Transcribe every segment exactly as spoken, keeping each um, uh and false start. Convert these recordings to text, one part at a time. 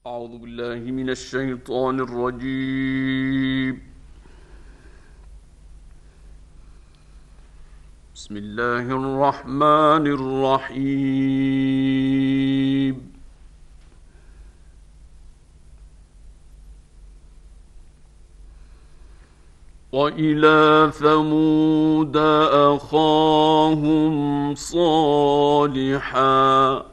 أعوذ بالله من الشيطان الرجيم. بسم الله الرحمن الرحيم. وإلى ثمود أخاهم صالحا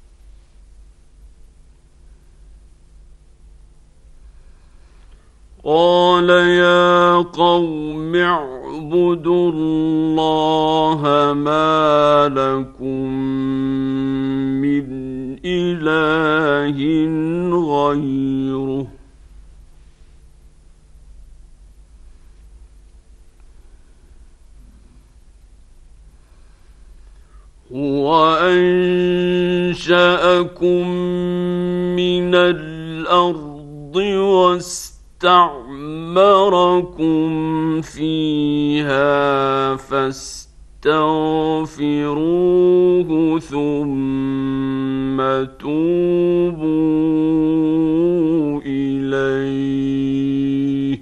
قال يا قوم اعبدوا الله ما لكم من إله غيره هو أنشأكم من الأرض واستعمركم فيها فاستغفروه ثم توبوا إليه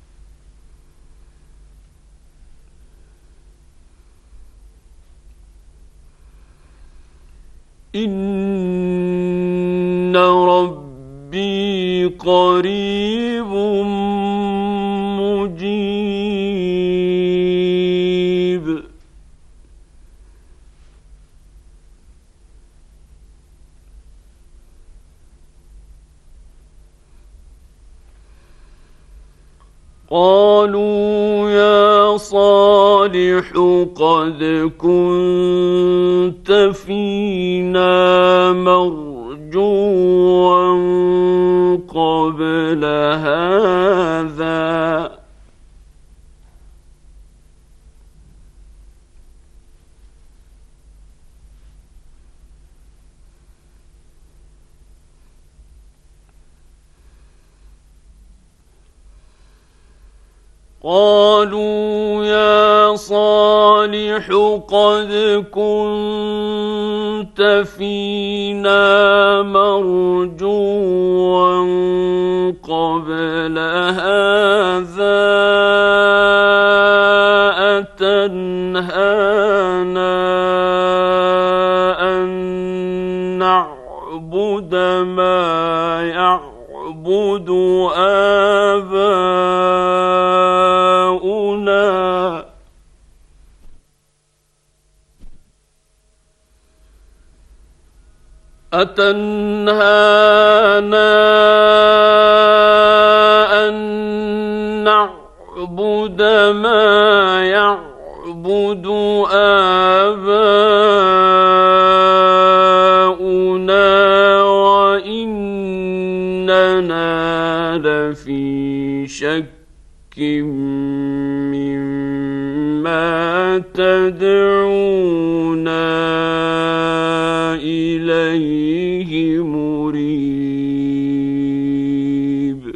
إن ربي قريب مجيب. قالوا يا صالح قد كنت فينا مرجوا قبل هذا قالوا يا صالح قد كنت فينا مرجوا قبل هذا أتنهانا أن نعبد ما يعبد آباؤنا أتنهانا أن نعبد ما يعبد آباؤنا وإننا لفي شك مما تدعونا إليه مريب.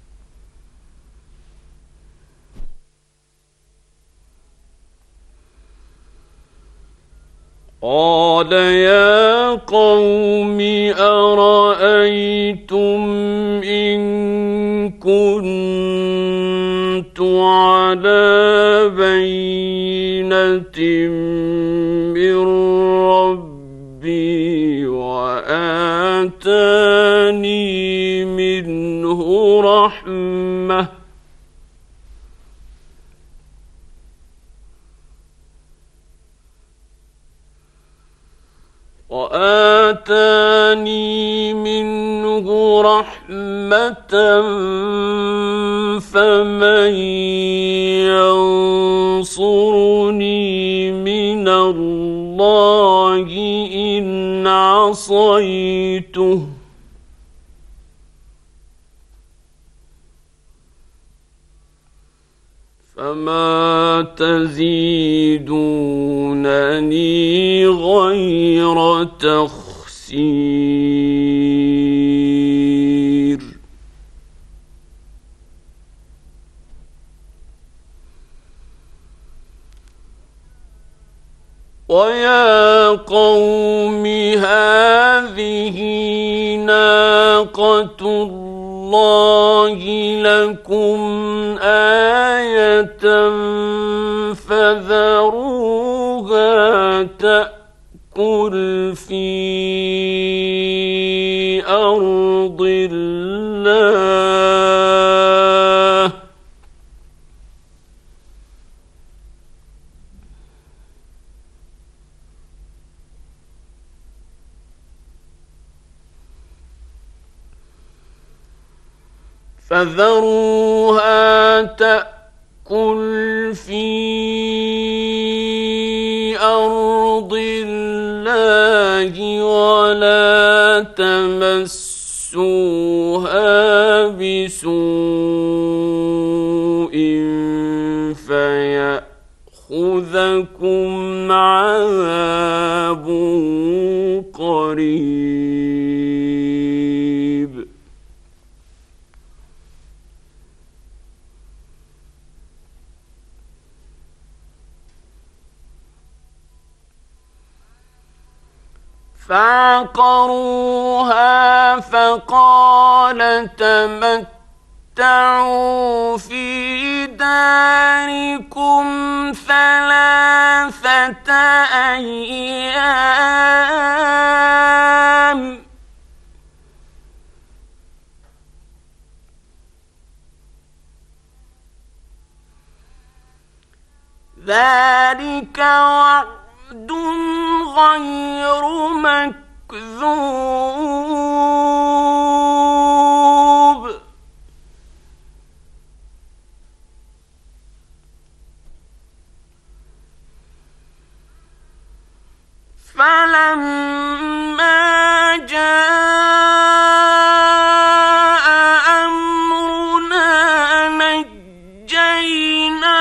قال يا قوم أرأيتم إن كنت على بينة من ربي وآتاني منه رحمة وآتاني منه رحمة فمن ينصرني من الله إن عصيته فما تزيدونني غير تخسير. ويا قوم هذه ناقة ناقة الله لكم آية فذروها تأكل في أرض الله فذروها تأكل في أرض الله ولا تمسوها بسوء فيأخذكم عذاب قريب. فعقروها فقال تمتعوا في داركم ثلاثة أيام ذلك وعد غير مكذوب. فلما جاء أمرنا نجينا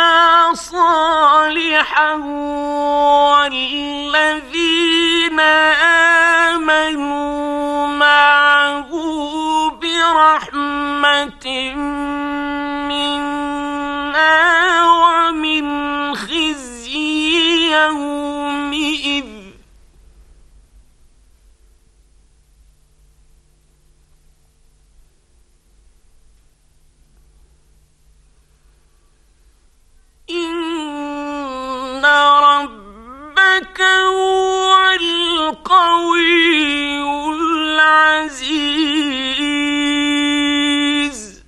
صالحا والذين آمنوا معه برحمة منا ومن خزي يومئذ إن ربك هو القوي العزيز.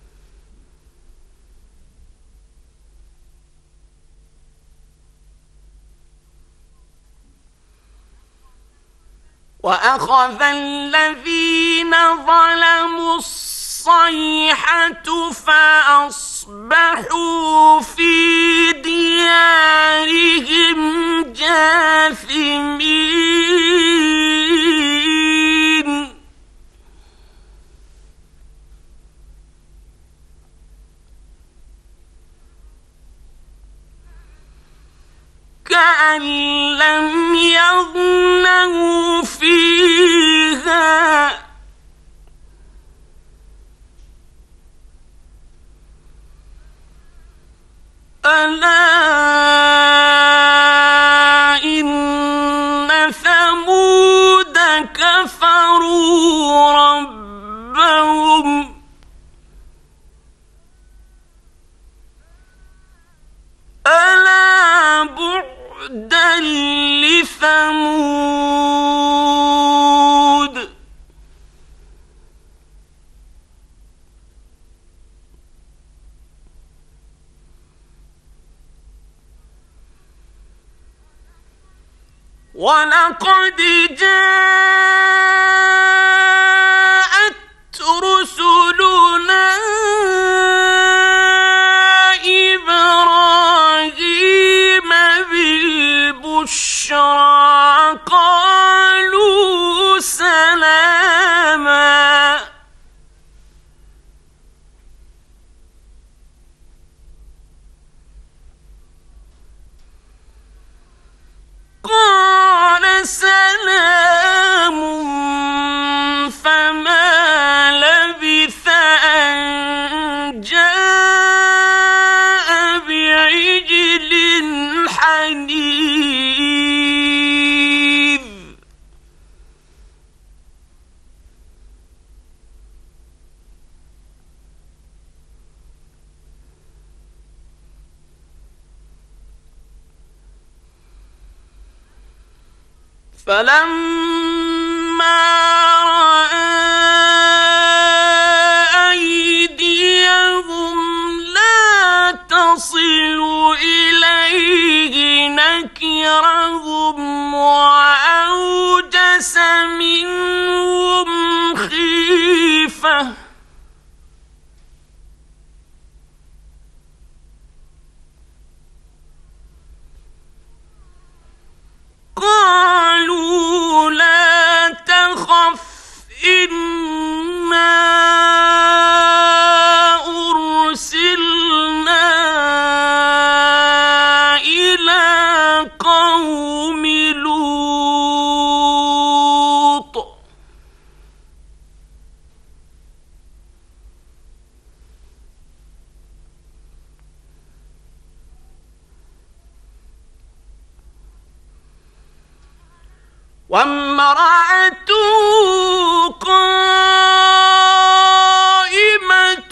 وأخذ الذين ظلموا الصيحة فأصبحوا في ديارهم جاثمين. كأن لم يغنوا فيها ألا إن ثمود كفروا ربهم ألا بعدا لثمود. ولقد جاءت رسلنا إبراهيم بالبشرى قالوا سلاما قال سلام فلما رأى أيديهم لا تصل إليه نكرهم وأوجس منهم خيفة قالوا لا تخف إنا أرسلنا إلى قوم لوط وامرأته قائمة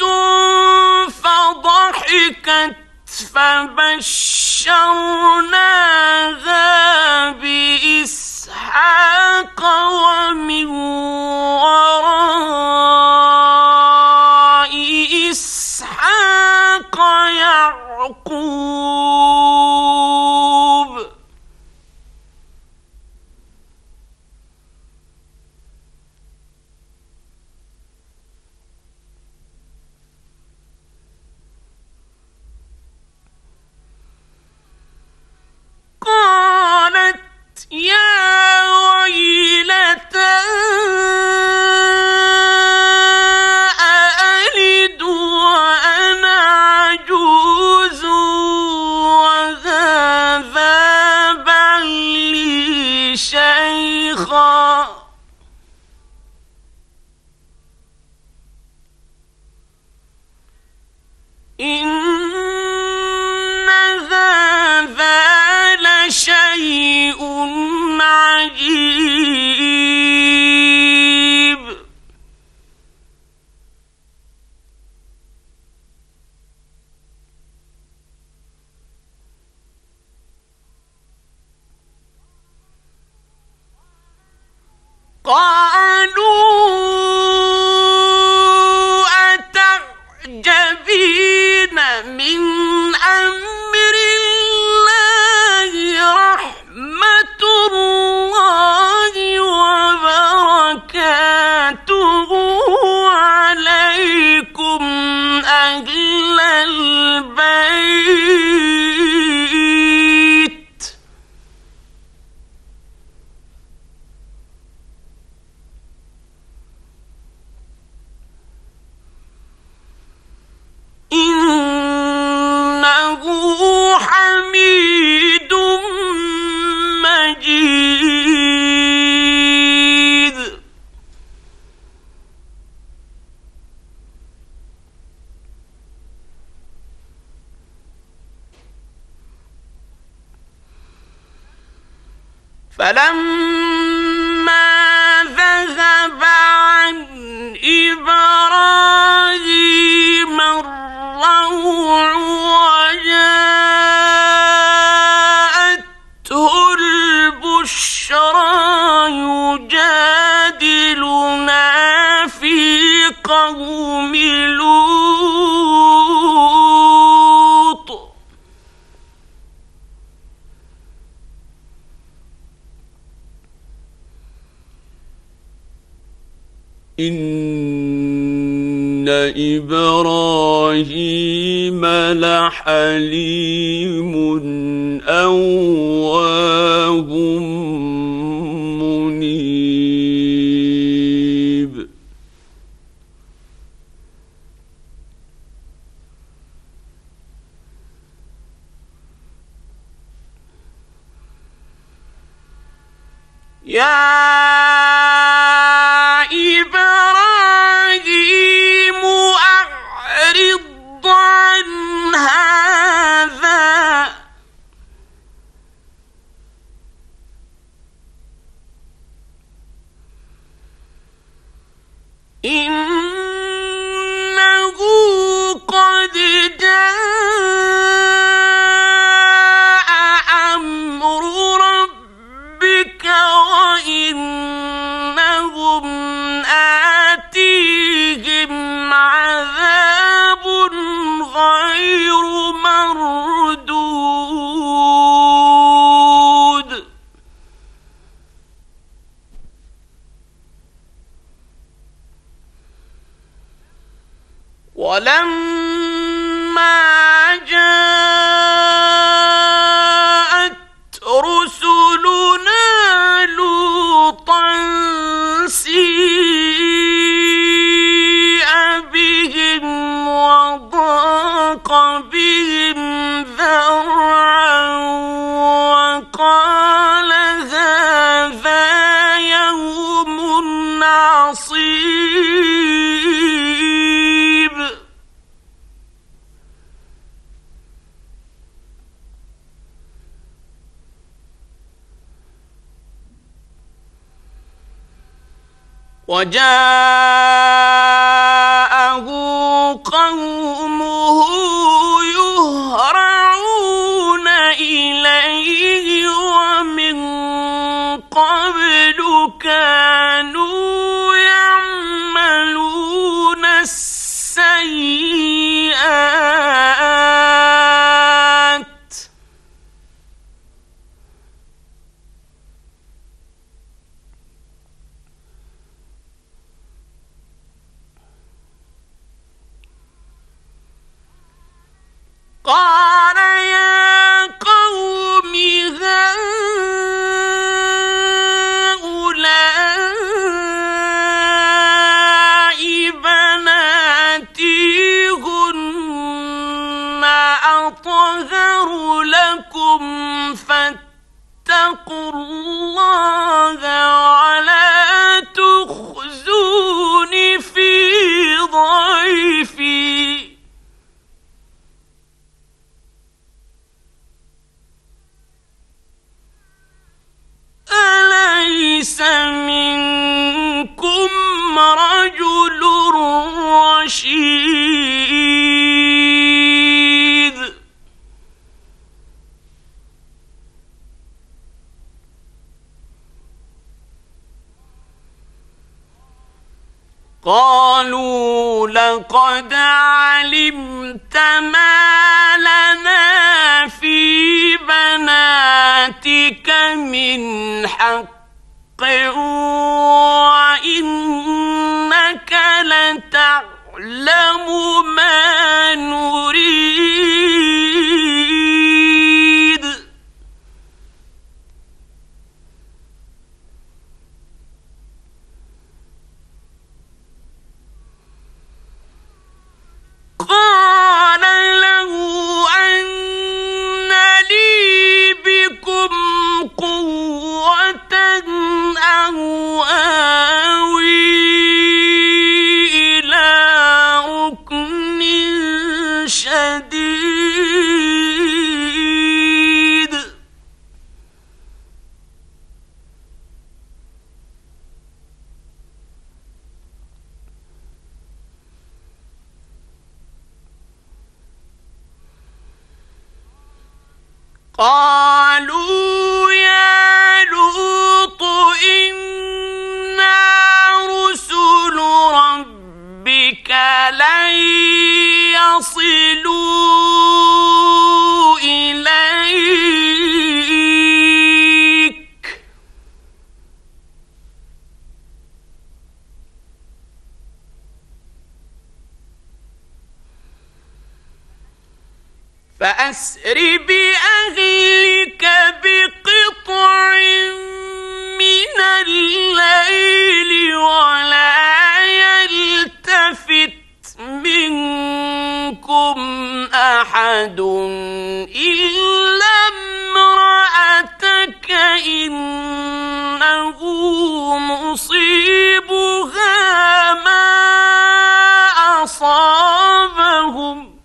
فضحكت فبشرناها بإسحاق ومن وراء إسحاق يعقوب قالت يا ويلتى أألد وأنا عجوز وهذا بعلي شيخا إن هذا لشيء عجيب قالوا أتعجبين من أمر الله رحمة الله وبركاته عليكم أهل البيت إنه حميد مجيد فلما ذهب عن إبراهيم الروع وجاءته البشرى يجادلنا في قوم لوط إن إبراهيم لحليم أواه منيب يا إبراهيم أعرض عن هذا إنه قد جاء أمر ربك ولما جاءت رسلنا لوطا سيء بهم وضاق بهم ذرعا وقال هذا يوم عصيب وجاءه قومه يهرعون إليه ومن قبل كانوا يعملون السيئات قال يا قوم هؤلاء بناتي هن أطهر لكم فاتقوا الله ولا تخزوني في ضيفي أليس منكم رجل رشيد قالوا لقد علمت ما لنا في بناتك من حق وإنك لتعلم ما نريد قال له أن لي بكم قوة أو آوي إلى ركن شديد قالوا يا لوط إنا رسل ربك لن يصلوا إليك فأسر بأهلك بقطع من الليل ولا يلتفت منكم أحد إلا امرأتك إنه مصيبها ما أصابهم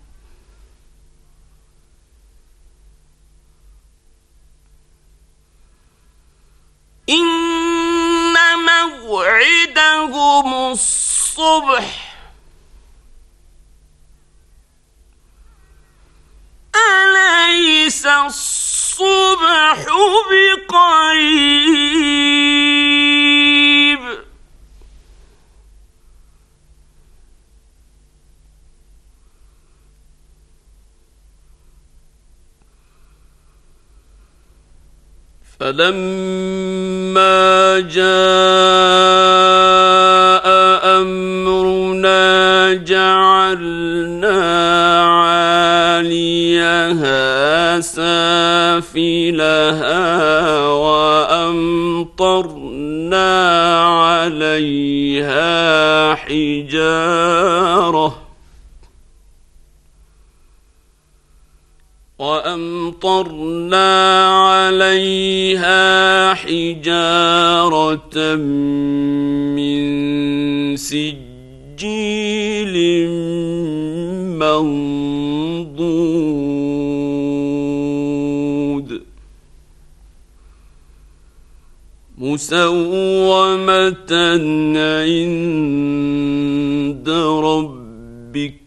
إن موعدهم الصبح أليس الصبح بقريب فلما جاء أمرنا جعلنا سافلها وأمطرنا عليها حجارة وأمطرنا عليها حجارة من سجيل منضود مسومة عند ربك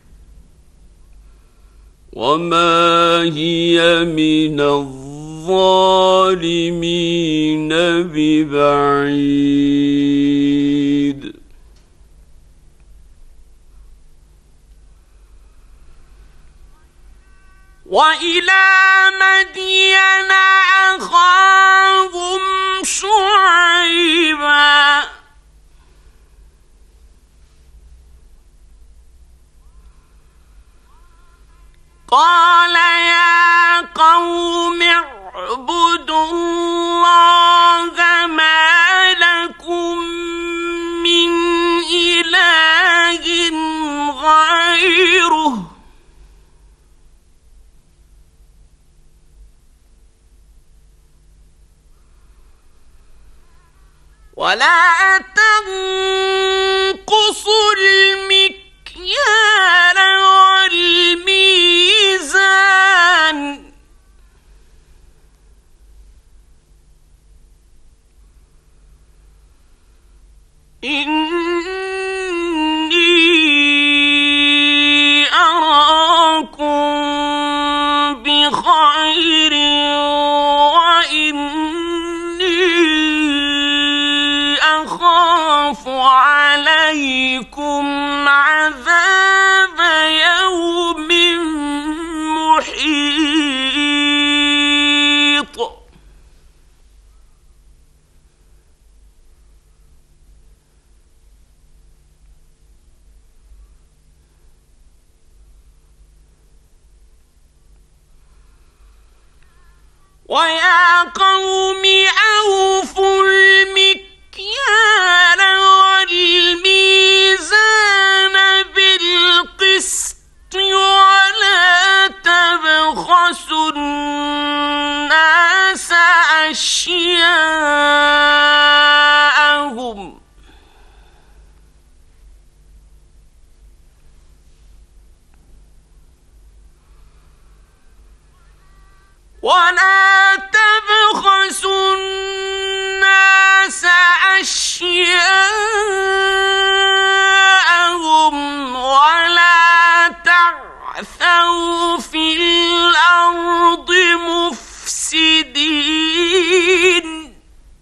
وما هي من الظالمين ببعيد. وإلى مدين أخاهم شعيبا قال يا قوم اعبدوا الله ما لكم من إله غيره ولا تنقصوا المكيال والميزان إني أراكم بخير عليكم عذاب يوم محيط. ويا قوم أوفوا المكيال والميزان بالقسط ولا تبخسوا الناس أشياءهم ولا تبخسوا الناس أشياءهم ولا تعثوا في الأرض مفسدين.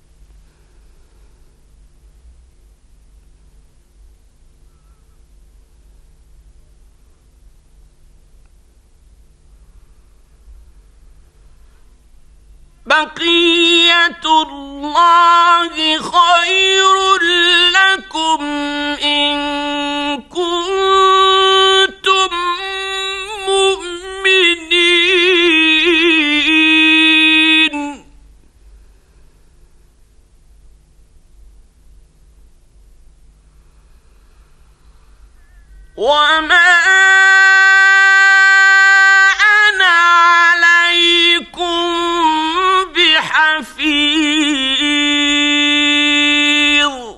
بقية الله خير لكم إن كنتم مؤمنين. وما حفيظ.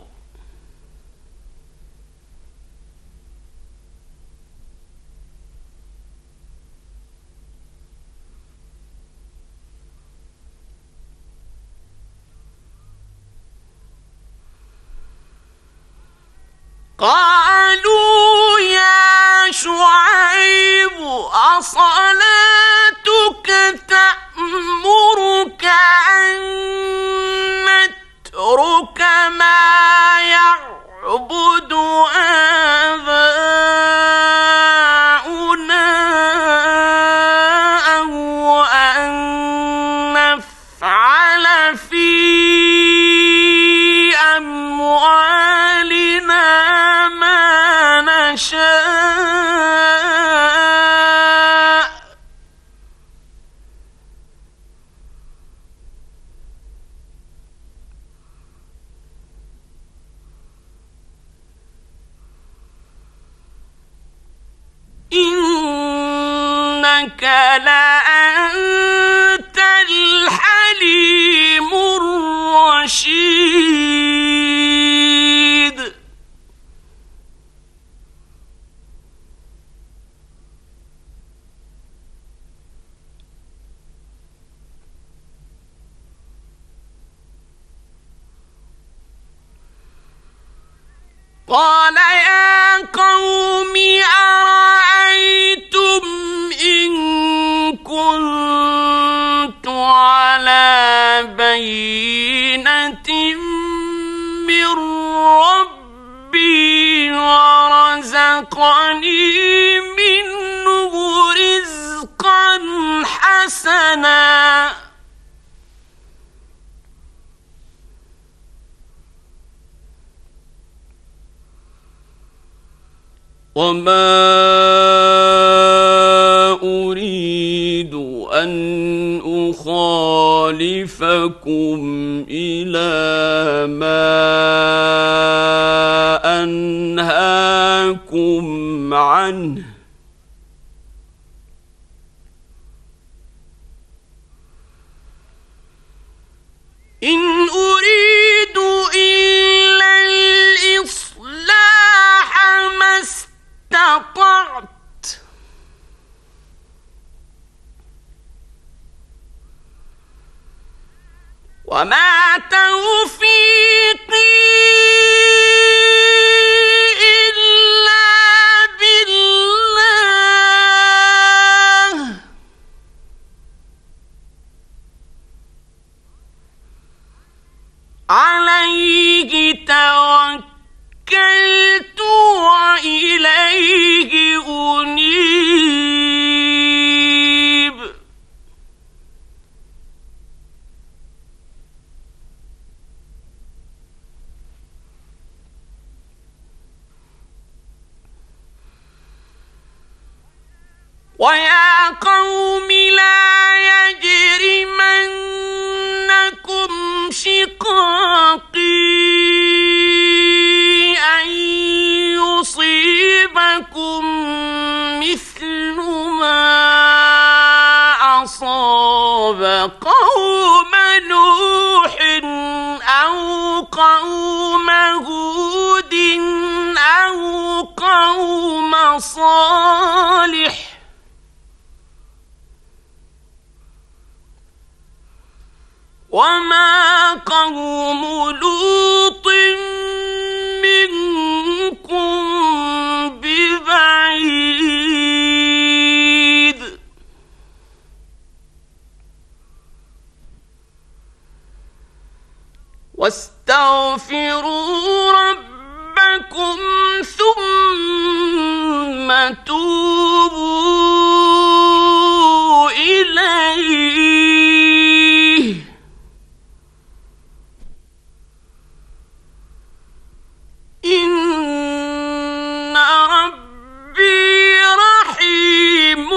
قالوا يا شعيب أصلاتك تأمرك أن نترك ما يعبد آباؤنا أو أن نفعل في أموالنا ما نشاء إنك لأنت الحليم الرشيد. قال يا قوم أرأيتم إن كنت على بينة من ربي ورزقني منه رزقا حسنا وما أريد أن أخالفكم إلى ما أنهاكم عنه إن أريد إلا الإصلاح ما استطعت وما توفيقي إلا بالله عليه توكلت وإليه أنيب. ويا قوم لا يجرمنكم شقاقي أن يصيبكم مثل ما أصاب قوم نوح أو قوم هود أو قوم صالح وما قوم لوط منكم ببعيد واستغفروا ربكم ثم توبوا إليه إن ربي رحيم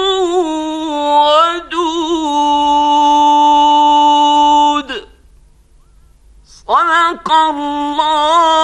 ودود. صدق الله